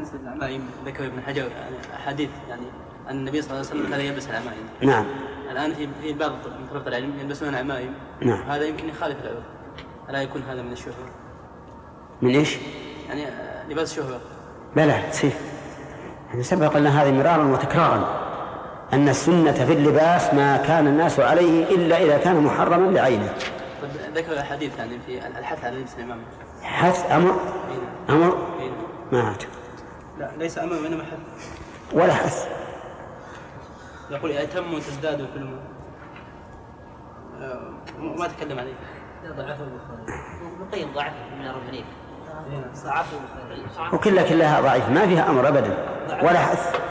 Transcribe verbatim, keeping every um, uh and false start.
بالنسبة للعمائم ذكر ابن حجر يعني أحاديث يعني أن النبي صلى الله عليه وسلم كان يلبس العمائم. نعم. الآن في في بعض من طلبة العلم يلبسون عمائم. نعم. هذا يمكن يخالف العرف. ألا يكون هذا من الشهرة؟ من إيش؟ يعني لباس شهرة. لا لا سيف. يعني سبق لنا هذه مرارا وتكرارا أن السنة في اللباس ما كان الناس عليه إلا إذا كان محرما بعينه. طيب ذكر الحديث يعني في الحث على لبس العمامة. حث أمر؟ أمر؟ ما أعرف. لا ليس أمر وإنما حث. ولا حث. يقول أتم وتزداد كل ما ما تكلم عليه. ضعفه البخاري. نقيم ضعفه من الرمانية. ضعفه البخاري. وكلها كلها ضعيف ما فيها أمر أبدا ولا حث.